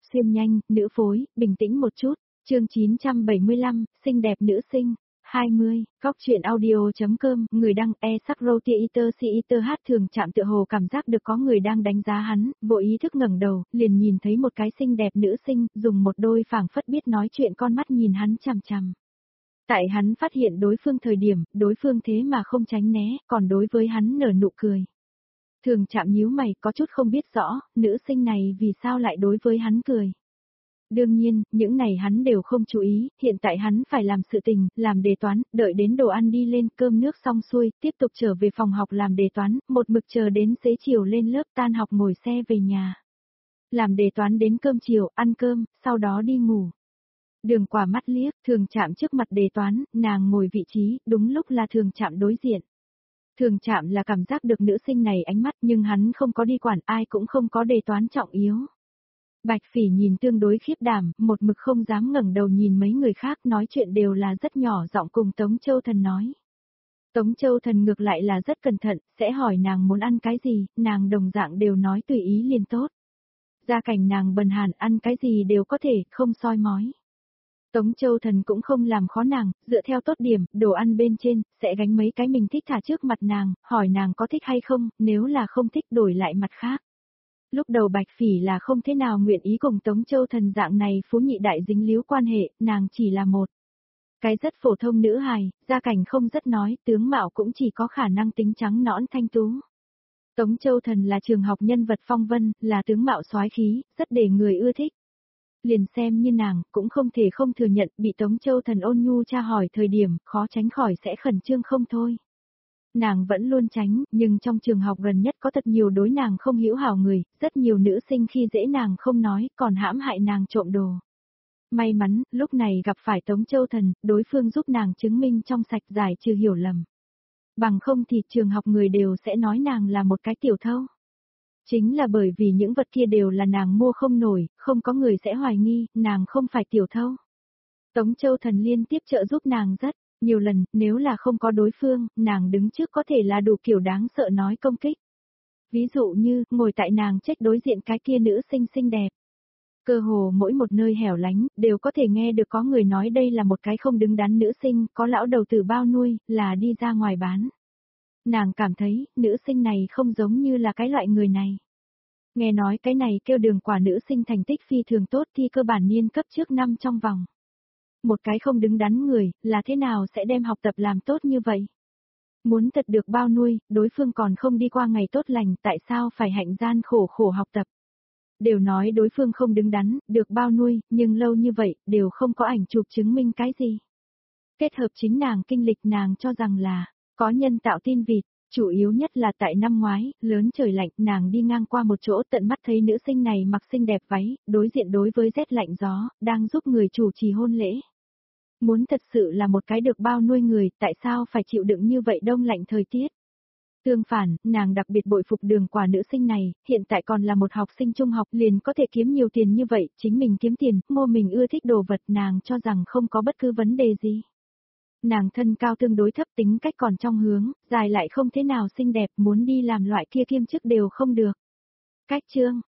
xuyên nhanh, nữ phối, bình tĩnh một chút. Chương 975, xinh đẹp nữ sinh. 20, Cóc truyện audio.com, người đăng sắc roti iter si iter hát thường chạm tựa hồ cảm giác được có người đang đánh giá hắn, vội ý thức ngẩng đầu, liền nhìn thấy một cái xinh đẹp nữ sinh, dùng một đôi phảng phất biết nói chuyện con mắt nhìn hắn chằm chằm. Tại hắn phát hiện đối phương thời điểm, đối phương thế mà không tránh né, còn đối với hắn nở nụ cười. Thường chạm nhíu mày có chút không biết rõ, nữ sinh này vì sao lại đối với hắn cười. Đương nhiên, những này hắn đều không chú ý, hiện tại hắn phải làm sự tình, làm đề toán, đợi đến đồ ăn đi lên cơm nước xong xuôi, tiếp tục trở về phòng học làm đề toán, một mực chờ đến xế chiều lên lớp tan học ngồi xe về nhà. Làm đề toán đến cơm chiều, ăn cơm, sau đó đi ngủ. Đường quả mắt liếc, thường chạm trước mặt đề toán, nàng ngồi vị trí, đúng lúc là thường chạm đối diện. Thường chạm là cảm giác được nữ sinh này ánh mắt nhưng hắn không có đi quản ai cũng không có đề toán trọng yếu. Bạch Phỉ nhìn tương đối khiếp đảm, một mực không dám ngẩng đầu nhìn mấy người khác nói chuyện đều là rất nhỏ giọng cùng Tống Châu Thần nói. Tống Châu Thần ngược lại là rất cẩn thận, sẽ hỏi nàng muốn ăn cái gì, nàng đồng dạng đều nói tùy ý liền tốt. Gia cảnh nàng bần hàn ăn cái gì đều có thể, không soi mói. Tống Châu Thần cũng không làm khó nàng, dựa theo tốt điểm, đồ ăn bên trên, sẽ gánh mấy cái mình thích thả trước mặt nàng, hỏi nàng có thích hay không, nếu là không thích đổi lại mặt khác. Lúc đầu Bạch Phỉ là không thế nào nguyện ý cùng Tống Châu Thần dạng này phú nhị đại dính líu quan hệ, nàng chỉ là một cái rất phổ thông nữ hài, gia cảnh không rất nói, tướng mạo cũng chỉ có khả năng tính trắng nõn thanh tú. Tống Châu Thần là trường học nhân vật phong vân, là tướng mạo soái khí, rất để người ưa thích. Liền xem như nàng, cũng không thể không thừa nhận bị Tống Châu Thần ôn nhu tra hỏi thời điểm, khó tránh khỏi sẽ khẩn trương không thôi. Nàng vẫn luôn tránh, nhưng trong trường học gần nhất có thật nhiều đối nàng không hiểu hảo người, rất nhiều nữ sinh khi dễ nàng không nói, còn hãm hại nàng trộm đồ. May mắn, lúc này gặp phải Tống Châu Thần, đối phương giúp nàng chứng minh trong sạch giải trừ hiểu lầm. Bằng không thì trường học người đều sẽ nói nàng là một cái tiểu thâu. Chính là bởi vì những vật kia đều là nàng mua không nổi, không có người sẽ hoài nghi, nàng không phải tiểu thâu. Tống Châu Thần liên tiếp trợ giúp nàng rất nhiều lần, nếu là không có đối phương, nàng đứng trước có thể là đủ kiểu đáng sợ nói công kích. Ví dụ như, ngồi tại nàng chết đối diện cái kia nữ sinh xinh đẹp. Cơ hồ mỗi một nơi hẻo lánh, đều có thể nghe được có người nói đây là một cái không đứng đắn nữ sinh, có lão đầu tử bao nuôi, là đi ra ngoài bán. Nàng cảm thấy, nữ sinh này không giống như là cái loại người này. Nghe nói cái này kêu đường quả nữ sinh thành tích phi thường tốt thi cơ bản niên cấp trước năm trong vòng. Một cái không đứng đắn người, là thế nào sẽ đem học tập làm tốt như vậy? Muốn thật được bao nuôi, đối phương còn không đi qua ngày tốt lành, tại sao phải hạnh gian khổ khổ học tập? Đều nói đối phương không đứng đắn, được bao nuôi, nhưng lâu như vậy, đều không có ảnh chụp chứng minh cái gì. Kết hợp chính nàng kinh lịch nàng cho rằng là, có nhân tạo tin vịt. Chủ yếu nhất là tại năm ngoái, lớn trời lạnh, nàng đi ngang qua một chỗ tận mắt thấy nữ sinh này mặc xinh đẹp váy, đối diện đối với rét lạnh gió, đang giúp người chủ trì hôn lễ. Muốn thật sự là một cái được bao nuôi người, tại sao phải chịu đựng như vậy đông lạnh thời tiết? Tương phản, nàng đặc biệt bội phục đường quả nữ sinh này, hiện tại còn là một học sinh trung học liền có thể kiếm nhiều tiền như vậy, chính mình kiếm tiền, mua mình ưa thích đồ vật nàng cho rằng không có bất cứ vấn đề gì. Nàng thân cao tương đối thấp tính cách còn trong hướng, dài lại không thế nào xinh đẹp muốn đi làm loại kia kiêm chức đều không được. Cách chương,